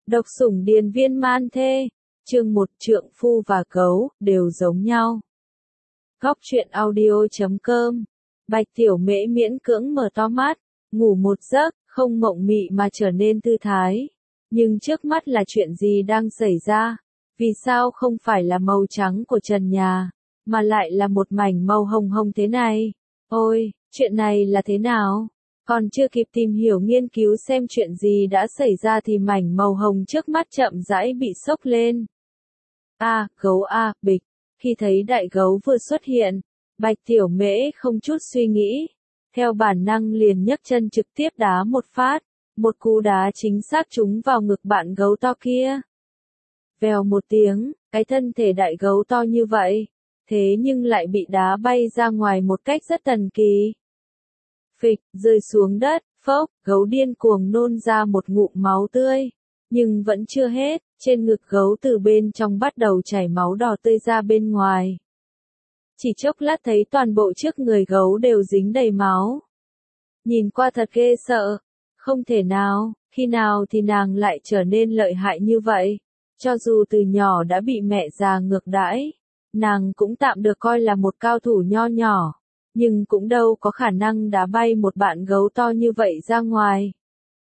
Độc sủng điền viên man thê, chương 1 trượng phu và gấu, đều giống nhau. Góc truyện audio.com. Bạch Tiểu Mễ miễn cưỡng mở to mắt, ngủ một giấc, không mộng mị mà trở nên thư thái. Nhưng trước mắt là chuyện gì đang xảy ra? Vì sao không phải là màu trắng của trần nhà, mà lại là một mảnh màu hồng hồng thế này? Ôi, chuyện này là thế nào? Còn chưa kịp tìm hiểu nghiên cứu xem chuyện gì đã xảy ra thì mảnh màu hồng trước mắt chậm rãi bị xốc lên. Gấu bịch. Khi thấy đại gấu vừa xuất hiện, Bạch Tiểu Mễ không chút suy nghĩ, theo bản năng liền nhấc chân trực tiếp đá một phát, một cú đá chính xác trúng vào ngực bạn gấu to kia. Vèo một tiếng, cái thân thể đại gấu to như vậy, thế nhưng lại bị đá bay ra ngoài một cách rất thần kỳ. Phịch, rơi xuống đất, phốc, gấu điên cuồng nôn ra một ngụm máu tươi. Nhưng vẫn chưa hết, trên ngực gấu từ bên trong bắt đầu chảy máu đỏ tươi ra bên ngoài. Chỉ chốc lát thấy toàn bộ trước người gấu đều dính đầy máu. Nhìn qua thật ghê sợ. Không thể nào, khi nào thì nàng lại trở nên lợi hại như vậy. Cho dù từ nhỏ đã bị mẹ già ngược đãi, nàng cũng tạm được coi là một cao thủ nho nhỏ. Nhưng cũng đâu có khả năng đá bay một bạn gấu to như vậy ra ngoài.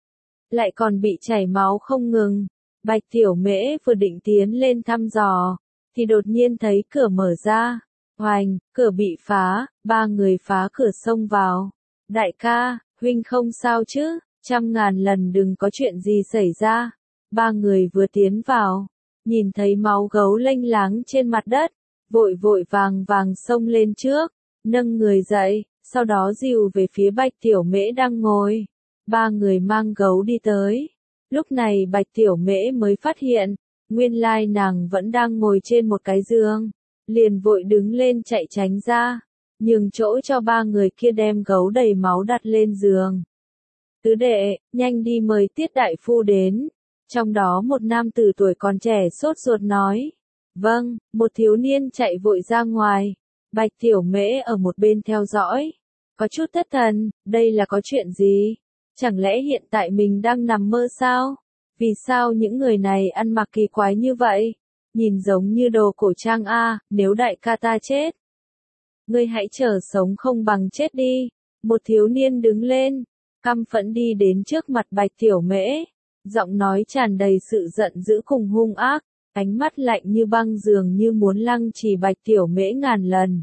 Lại còn bị chảy máu không ngừng. Bạch Tiểu Mễ vừa định tiến lên thăm dò, thì đột nhiên thấy cửa mở ra. Oành, cửa bị phá, 3 người phá cửa xông vào. Đại ca, huynh không sao chứ? 100.000 lần đừng có chuyện gì xảy ra. 3 người vừa tiến vào, nhìn thấy máu gấu lênh láng trên mặt đất, vội vội vàng vàng xông lên trước, nâng người dậy, sau đó dìu về phía Bạch Tiểu Mễ đang ngồi. 3 người mang gấu đi tới. Lúc này Bạch Tiểu Mễ mới phát hiện, nguyên lai nàng vẫn đang ngồi trên một cái giường, liền vội đứng lên chạy tránh ra, nhường chỗ cho 3 người kia đem gấu đầy máu đặt lên giường. Tứ đệ, nhanh đi mời Tiết đại phu đến. Trong đó một nam tử tuổi còn trẻ sốt ruột nói. Vâng, một thiếu niên chạy vội ra ngoài. Bạch Tiểu Mễ ở một bên theo dõi. Có chút thất thần, đây là có chuyện gì? Chẳng lẽ hiện tại mình đang nằm mơ sao? Vì sao những người này ăn mặc kỳ quái như vậy? Nhìn giống như đồ cổ trang nếu đại ca ta chết. Ngươi hãy chờ sống không bằng chết đi. Một thiếu niên đứng lên, căm phẫn đi đến trước mặt Bạch Tiểu Mễ. Giọng nói tràn đầy sự giận dữ cùng hung ác, ánh mắt lạnh như băng dường như muốn lăng trì Bạch Tiểu Mễ ngàn lần.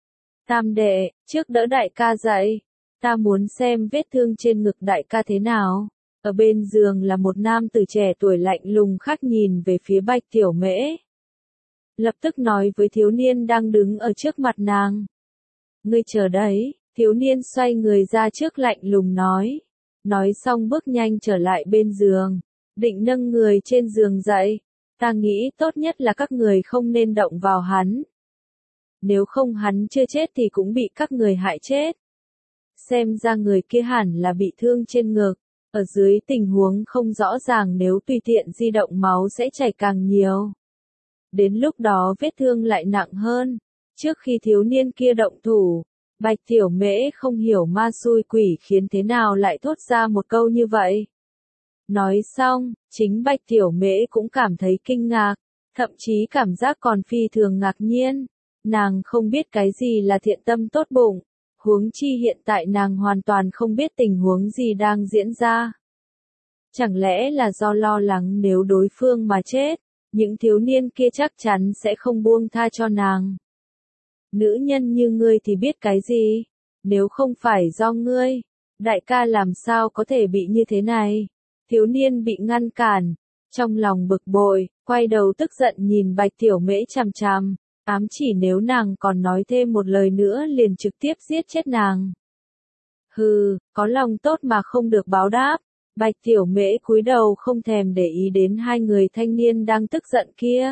Tam đệ, trước đỡ đại ca dậy. Ta muốn xem vết thương trên ngực đại ca thế nào. Ở bên giường là một nam tử trẻ tuổi lạnh lùng khác nhìn về phía Bạch Tiểu Mễ. Lập tức nói với thiếu niên đang đứng ở trước mặt nàng. Ngươi chờ đấy, thiếu niên xoay người ra trước lạnh lùng nói. Nói xong bước nhanh trở lại bên giường, định nâng người trên giường dậy. Ta nghĩ tốt nhất là các người không nên động vào hắn. Nếu không hắn chưa chết thì cũng bị các người hại chết. Xem ra người kia hẳn là bị thương trên ngực, ở dưới tình huống không rõ ràng nếu tùy tiện di động máu sẽ chảy càng nhiều. Đến lúc đó vết thương lại nặng hơn. Trước khi thiếu niên kia động thủ, Bạch Tiểu Mễ không hiểu ma xui quỷ khiến thế nào lại thốt ra một câu như vậy. Nói xong, chính Bạch Tiểu Mễ cũng cảm thấy kinh ngạc, thậm chí cảm giác còn phi thường ngạc nhiên. Nàng không biết cái gì là thiện tâm tốt bụng. Huống chi hiện tại nàng hoàn toàn không biết tình huống gì đang diễn ra. Chẳng lẽ là do lo lắng nếu đối phương mà chết, những thiếu niên kia chắc chắn sẽ không buông tha cho nàng. Nữ nhân như ngươi thì biết cái gì? Nếu không phải do ngươi, đại ca làm sao có thể bị như thế này? Thiếu niên bị ngăn cản, trong lòng bực bội, quay đầu tức giận nhìn Bạch Tiểu Mễ chằm chằm. Ám chỉ nếu nàng còn nói thêm một lời nữa liền trực tiếp giết chết nàng. Hừ, có lòng tốt mà không được báo đáp. Bạch Tiểu Mễ cúi đầu không thèm để ý đến 2 người thanh niên đang tức giận kia.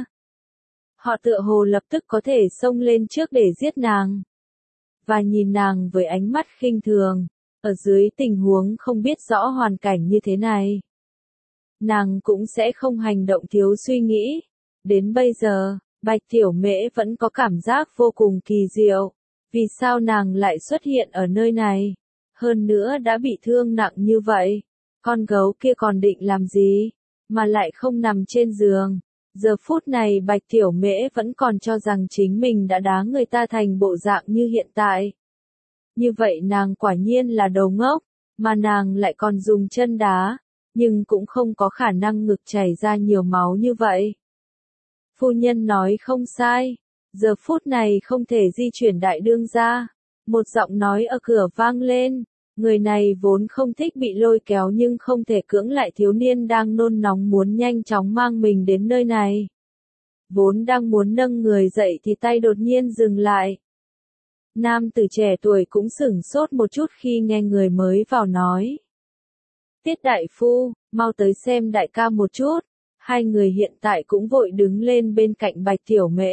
Họ tựa hồ lập tức có thể xông lên trước để giết nàng. Và nhìn nàng với ánh mắt khinh thường, ở dưới tình huống không biết rõ hoàn cảnh như thế này. Nàng cũng sẽ không hành động thiếu suy nghĩ. Đến bây giờ, Bạch Tiểu Mễ vẫn có cảm giác vô cùng kỳ diệu. Vì sao nàng lại xuất hiện ở nơi này? Hơn nữa đã bị thương nặng như vậy. Con gấu kia còn định làm gì? mà lại không nằm trên giường. Giờ phút này Bạch Tiểu Mễ vẫn còn cho rằng chính mình đã đá người ta thành bộ dạng như hiện tại. Như vậy nàng quả nhiên là đầu ngốc, mà nàng lại còn dùng chân đá, nhưng cũng không có khả năng ngực chảy ra nhiều máu như vậy. Phu nhân nói không sai, giờ phút này không thể di chuyển đại đương gia. Một giọng nói ở cửa vang lên, người này vốn không thích bị lôi kéo nhưng không thể cưỡng lại thiếu niên đang nôn nóng muốn nhanh chóng mang mình đến nơi này. Vốn đang muốn nâng người dậy thì tay đột nhiên dừng lại. Nam tử trẻ tuổi cũng sửng sốt một chút khi nghe người mới vào nói. Tiết đại phu, mau tới xem đại ca một chút. Hai người hiện tại cũng vội đứng lên bên cạnh Bạch Tiểu Mễ.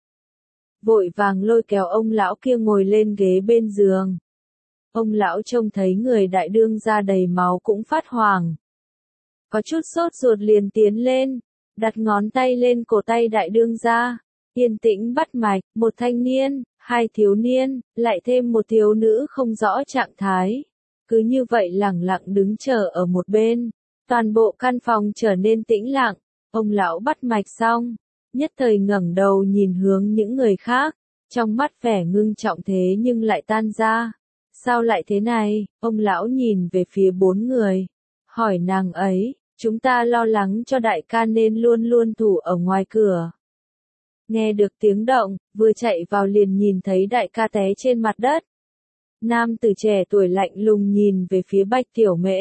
Vội vàng lôi kéo ông lão kia ngồi lên ghế bên giường. Ông lão trông thấy người đại đương gia đầy máu cũng phát hoảng. Có chút sốt ruột liền tiến lên, đặt ngón tay lên cổ tay đại đương gia, yên tĩnh bắt mạch, một thanh niên, hai thiếu niên, lại thêm một thiếu nữ không rõ trạng thái. Cứ như vậy lẳng lặng đứng chờ ở một bên, toàn bộ căn phòng trở nên tĩnh lặng. Ông lão bắt mạch xong, nhất thời ngẩng đầu nhìn hướng những người khác, trong mắt vẻ ngưng trọng thế nhưng lại tan ra. Sao lại thế này? Ông lão nhìn về phía bốn người, hỏi nàng ấy, chúng ta lo lắng cho đại ca nên luôn luôn thủ ở ngoài cửa. Nghe được tiếng động, vừa chạy vào liền nhìn thấy đại ca té trên mặt đất. Nam tử trẻ tuổi lạnh lùng nhìn về phía Bạch Tiểu Mễ.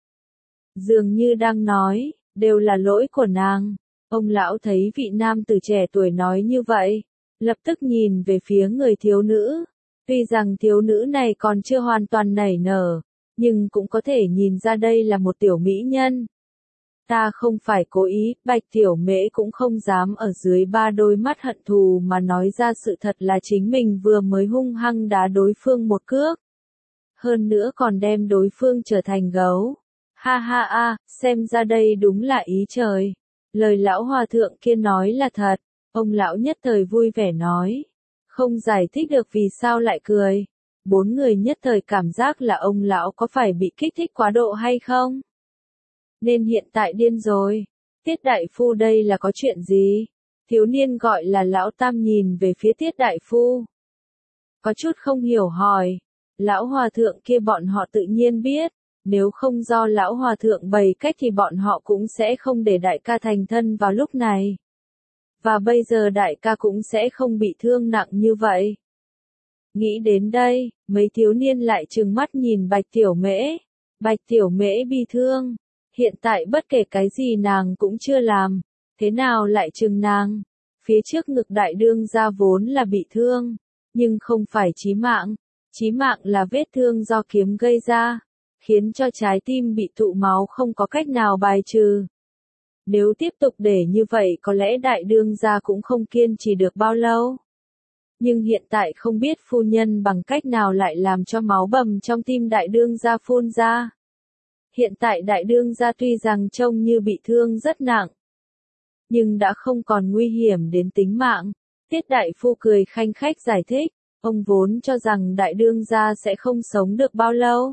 Dường như đang nói, đều là lỗi của nàng. Ông lão thấy vị nam tử trẻ tuổi nói như vậy, lập tức nhìn về phía người thiếu nữ. Tuy rằng thiếu nữ này còn chưa hoàn toàn nảy nở, nhưng cũng có thể nhìn ra đây là một tiểu mỹ nhân. Ta không phải cố ý, Bạch Tiểu Mễ cũng không dám ở dưới ba đôi mắt hận thù mà nói ra sự thật là chính mình vừa mới hung hăng đá đối phương một cước. Hơn nữa còn đem đối phương trở thành gấu. Ha ha a, xem ra đây đúng là ý trời. Lời lão hòa thượng kia nói là thật, ông lão nhất thời vui vẻ nói. Không giải thích được vì sao lại cười. Bốn người nhất thời cảm giác là ông lão có phải bị kích thích quá độ hay không? Nên hiện tại điên rồi. Tiết đại phu đây là có chuyện gì? Thiếu niên gọi là lão tam nhìn về phía tiết đại phu. Có chút không hiểu hỏi. Lão hòa thượng kia bọn họ tự nhiên biết. Nếu không do lão hòa thượng bày cách thì bọn họ cũng sẽ không để đại ca thành thân vào lúc này. Và bây giờ đại ca cũng sẽ không bị thương nặng như vậy. Nghĩ đến đây, mấy thiếu niên lại trừng mắt nhìn Bạch Tiểu Mễ. Bạch Tiểu Mễ bị thương. Hiện tại bất kể cái gì nàng cũng chưa làm. Thế nào lại trừng nàng? Phía trước ngực đại đương gia vốn là bị thương. Nhưng không phải chí mạng. Chí mạng là vết thương do kiếm gây ra. Khiến cho trái tim bị tụ máu không có cách nào bài trừ. Nếu tiếp tục để như vậy có lẽ đại đương gia cũng không kiên trì được bao lâu. Nhưng hiện tại không biết phu nhân bằng cách nào lại làm cho máu bầm trong tim đại đương gia phun ra. Hiện tại đại đương gia tuy rằng trông như bị thương rất nặng, nhưng đã không còn nguy hiểm đến tính mạng. Tiết đại phu cười khanh khách giải thích, ông vốn cho rằng đại đương gia sẽ không sống được bao lâu.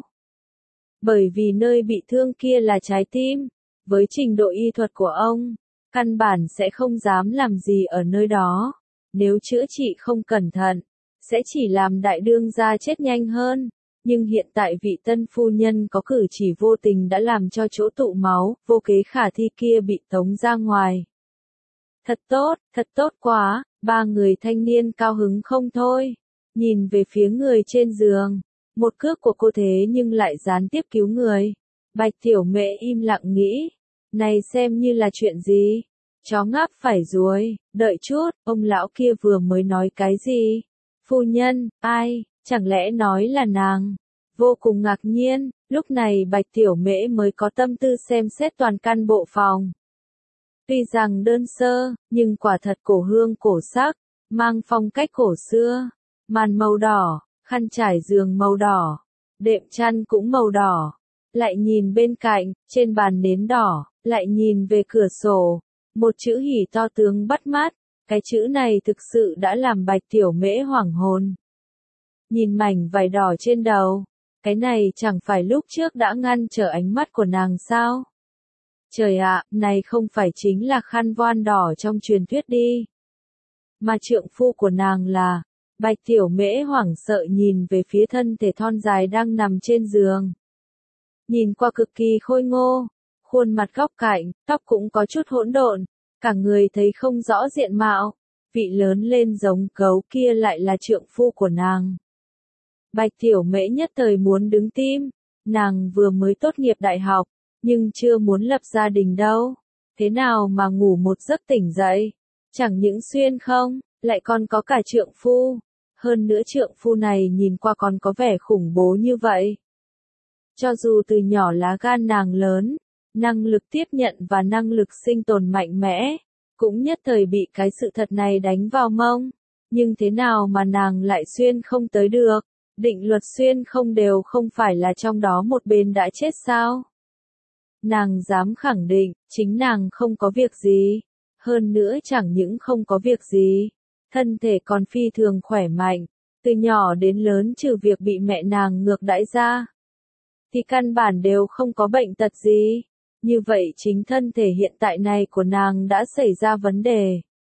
Bởi vì nơi bị thương kia là trái tim, với trình độ y thuật của ông, căn bản sẽ không dám làm gì ở nơi đó. Nếu chữa trị không cẩn thận, sẽ chỉ làm đại đương gia chết nhanh hơn. Nhưng hiện tại vị tân phu nhân có cử chỉ vô tình đã làm cho chỗ tụ máu, vô kế khả thi kia bị tống ra ngoài. Thật tốt quá, ba người thanh niên cao hứng không thôi. Nhìn về phía người trên giường, một cước của cô thế nhưng lại gián tiếp cứu người. Bạch Tiểu Mễ im lặng nghĩ, này xem như là chuyện gì? Chó ngáp phải ruồi, đợi chút, ông lão kia vừa mới nói cái gì? Phu nhân, ai, chẳng lẽ nói là nàng? Vô cùng ngạc nhiên, lúc này Bạch Tiểu Mễ mới có tâm tư xem xét toàn căn bộ phòng. Tuy rằng đơn sơ, nhưng quả thật cổ hương cổ sắc, mang phong cách cổ xưa. Màn màu đỏ, khăn trải giường màu đỏ, đệm chăn cũng màu đỏ. Lại nhìn bên cạnh, trên bàn nến đỏ, lại nhìn về cửa sổ. Một chữ hỉ to tướng bắt mắt, cái chữ này thực sự đã làm Bạch Tiểu Mễ hoảng hồn. Nhìn mảnh vải đỏ trên đầu, cái này chẳng phải lúc trước đã ngăn trở ánh mắt của nàng sao? Trời ạ, này không phải chính là khăn voan đỏ trong truyền thuyết đi. Mà trượng phu của nàng là, Bạch Tiểu Mễ hoảng sợ nhìn về phía thân thể thon dài đang nằm trên giường. Nhìn qua cực kỳ khôi ngô, khuôn mặt góc cạnh, tóc cũng có chút hỗn độn, cả người thấy không rõ diện mạo, vị lớn lên giống gấu kia lại là trượng phu của nàng. Bạch Tiểu Mễ nhất thời muốn đứng tim, nàng vừa mới tốt nghiệp đại học, nhưng chưa muốn lập gia đình đâu. Thế nào mà ngủ một giấc tỉnh dậy, chẳng những xuyên không, lại còn có cả trượng phu. Hơn nữa trượng phu này nhìn qua còn có vẻ khủng bố như vậy. Cho dù từ nhỏ lá gan nàng lớn, năng lực tiếp nhận và năng lực sinh tồn mạnh mẽ, cũng nhất thời bị cái sự thật này đánh vào mông. Nhưng thế nào mà nàng lại xuyên không tới được? Định luật xuyên không đều không phải là trong đó một bên đã chết sao? Nàng dám khẳng định, chính nàng không có việc gì. Hơn nữa chẳng những không có việc gì, thân thể còn phi thường khỏe mạnh, từ nhỏ đến lớn trừ việc bị mẹ nàng ngược đãi ra, thì căn bản đều không có bệnh tật gì. Như vậy chính thân thể hiện tại này của nàng đã xảy ra vấn đề.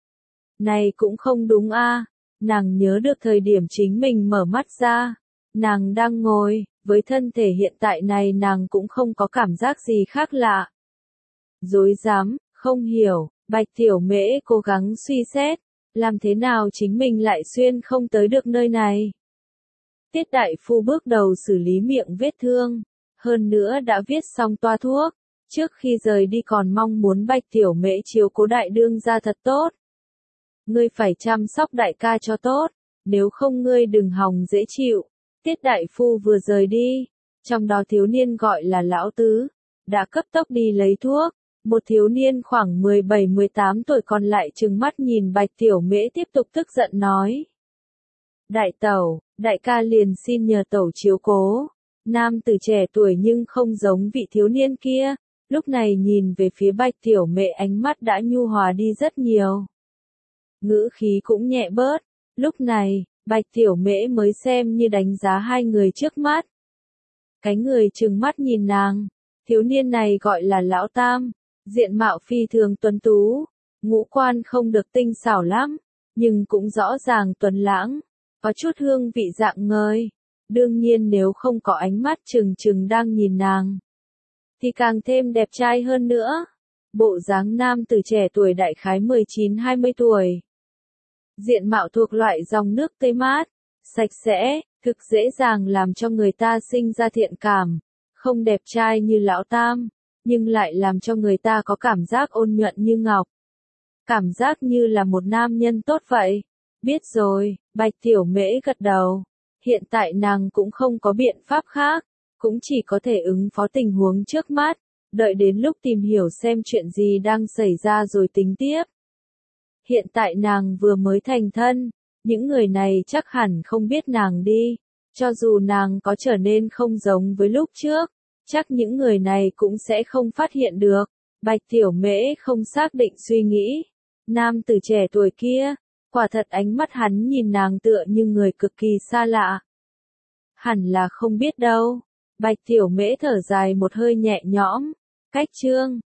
Này cũng không đúng a. Nàng nhớ được thời điểm chính mình mở mắt ra, nàng đang ngồi, với thân thể hiện tại này nàng cũng không có cảm giác gì khác lạ. Dối dám, không hiểu, Bạch Tiểu Mễ cố gắng suy xét, làm thế nào chính mình lại xuyên không tới được nơi này. Tiết đại phu bước đầu xử lý miệng vết thương, hơn nữa đã viết xong toa thuốc, trước khi rời đi còn mong muốn Bạch Tiểu Mễ chiếu cố đại đương gia thật tốt. Ngươi phải chăm sóc đại ca cho tốt, nếu không ngươi đừng hòng dễ chịu. Tiết đại phu vừa rời đi, trong đó thiếu niên gọi là Lão Tứ, đã cấp tốc đi lấy thuốc. Một thiếu niên khoảng 17-18 tuổi còn lại trừng mắt nhìn Bạch Tiểu Mễ tiếp tục tức giận nói. Đại tẩu, đại ca liền xin nhờ tẩu chiếu cố. Nam tử trẻ tuổi nhưng không giống vị thiếu niên kia, lúc này nhìn về phía Bạch Tiểu Mễ ánh mắt đã nhu hòa đi rất nhiều. Ngữ khí cũng nhẹ bớt, lúc này, Bạch Tiểu Mễ mới xem như đánh giá hai người trước mắt. Cái người trừng mắt nhìn nàng, thiếu niên này gọi là Lão Tam, diện mạo phi thường tuấn tú, ngũ quan không được tinh xảo lắm, nhưng cũng rõ ràng tuấn lãng, có chút hương vị dạng ngời. Đương nhiên nếu không có ánh mắt trừng trừng đang nhìn nàng, thì càng thêm đẹp trai hơn nữa. Bộ dáng nam tử trẻ tuổi đại khái 19-20 tuổi. Diện mạo thuộc loại dòng nước tươi mát, sạch sẽ, thực dễ dàng làm cho người ta sinh ra thiện cảm. Không đẹp trai như Lão Tam, nhưng lại làm cho người ta có cảm giác ôn nhuận như ngọc. Cảm giác như là một nam nhân tốt vậy. Biết rồi, Bạch Tiểu Mễ gật đầu. Hiện tại nàng cũng không có biện pháp khác, cũng chỉ có thể ứng phó tình huống trước mắt, đợi đến lúc tìm hiểu xem chuyện gì đang xảy ra rồi tính tiếp. Hiện tại nàng vừa mới thành thân, những người này chắc hẳn không biết nàng đi, cho dù nàng có trở nên không giống với lúc trước, chắc những người này cũng sẽ không phát hiện được. Bạch Tiểu Mễ không xác định suy nghĩ, nam tử trẻ tuổi kia, quả thật ánh mắt hắn nhìn nàng tựa như người cực kỳ xa lạ. Hẳn là không biết đâu. Bạch Tiểu Mễ thở dài một hơi nhẹ nhõm. Cách chương